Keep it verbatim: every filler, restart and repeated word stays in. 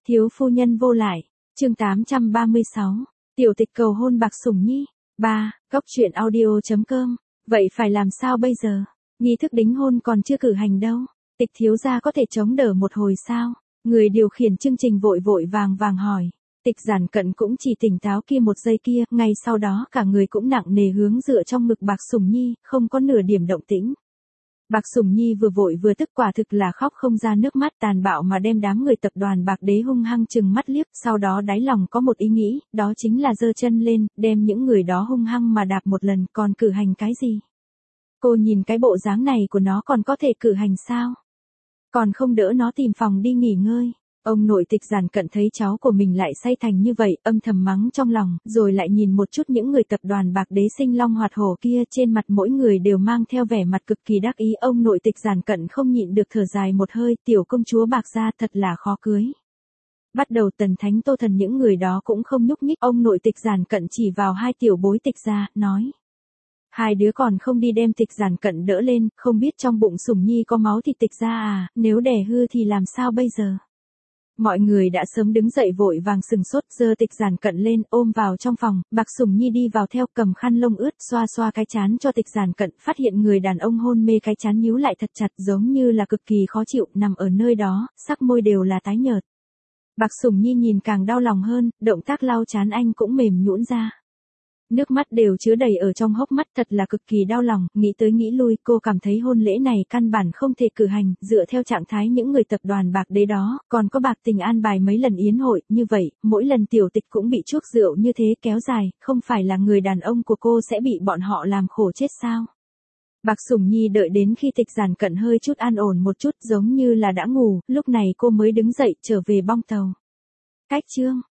Thiếu phu nhân vô lại, chương tám trăm ba mươi sáu, tiểu tịch cầu hôn Bạc Sủng Nhi. ba. Góc truyện audio.com. Vậy phải làm sao bây giờ? Nghi thức đính hôn còn chưa cử hành đâu. Tịch thiếu gia có thể chống đỡ một hồi sao? Người điều khiển chương trình vội vội vàng vàng hỏi. Tịch Giản Cận cũng chỉ tỉnh táo kia một giây kia, ngay sau đó cả người cũng nặng nề hướng dựa trong ngực Bạc Sủng Nhi, không có nửa điểm động tĩnh. Bạc Sủng Nhi vừa vội vừa tức, quả thực là khóc không ra nước mắt, tàn bạo mà đem đám người tập đoàn Bạc Đế hung hăng trừng mắt liếc, sau đó đáy lòng có một ý nghĩ, đó chính là giơ chân lên, đem những người đó hung hăng mà đạp một lần, còn cử hành cái gì? Cô nhìn cái bộ dáng này của nó còn có thể cử hành sao? Còn không đỡ nó tìm phòng đi nghỉ ngơi. Ông nội Tịch Giản Cận thấy cháu của mình lại say thành như vậy, âm thầm mắng trong lòng, rồi lại nhìn một chút những người tập đoàn Bạc Đế sinh long hoạt hổ kia, trên mặt mỗi người đều mang theo vẻ mặt cực kỳ đắc ý. Ông nội Tịch Giản Cận không nhịn được thở dài một hơi, tiểu công chúa Bạc gia thật là khó cưới. Bắt đầu Tần Thánh Tô Thần những người đó cũng không nhúc nhích, ông nội Tịch Giản Cận chỉ vào hai tiểu bối Tịch gia, nói. Hai đứa còn không đi đem Tịch Giản Cận đỡ lên, không biết trong bụng Sủng Nhi có máu thịt Tịch gia à, nếu đẻ hư thì làm sao bây giờ? Mọi người đã sớm đứng dậy vội vàng sừng sốt, giơ Tịch Giản Cận lên, ôm vào trong phòng. Bạc Sủng Nhi đi vào theo, cầm khăn lông ướt, xoa xoa cái trán cho Tịch Giản Cận, phát hiện người đàn ông hôn mê cái trán nhíu lại thật chặt, giống như là cực kỳ khó chịu, nằm ở nơi đó, sắc môi đều là tái nhợt. Bạc Sủng Nhi nhìn càng đau lòng hơn, động tác lau trán anh cũng mềm nhũn ra. Nước mắt đều chứa đầy ở trong hốc mắt, thật là cực kỳ đau lòng, nghĩ tới nghĩ lui, cô cảm thấy hôn lễ này căn bản không thể cử hành, dựa theo trạng thái những người tập đoàn Bạc Đế đó, còn có Bạc Tình an bài mấy lần yến hội, như vậy, mỗi lần tiểu tịch cũng bị chuốc rượu như thế kéo dài, không phải là người đàn ông của cô sẽ bị bọn họ làm khổ chết sao? Bạc Sủng Nhi đợi đến khi Tịch Giản Cận hơi chút an ổn một chút, giống như là đã ngủ, lúc này cô mới đứng dậy trở về bong tàu. Cách chương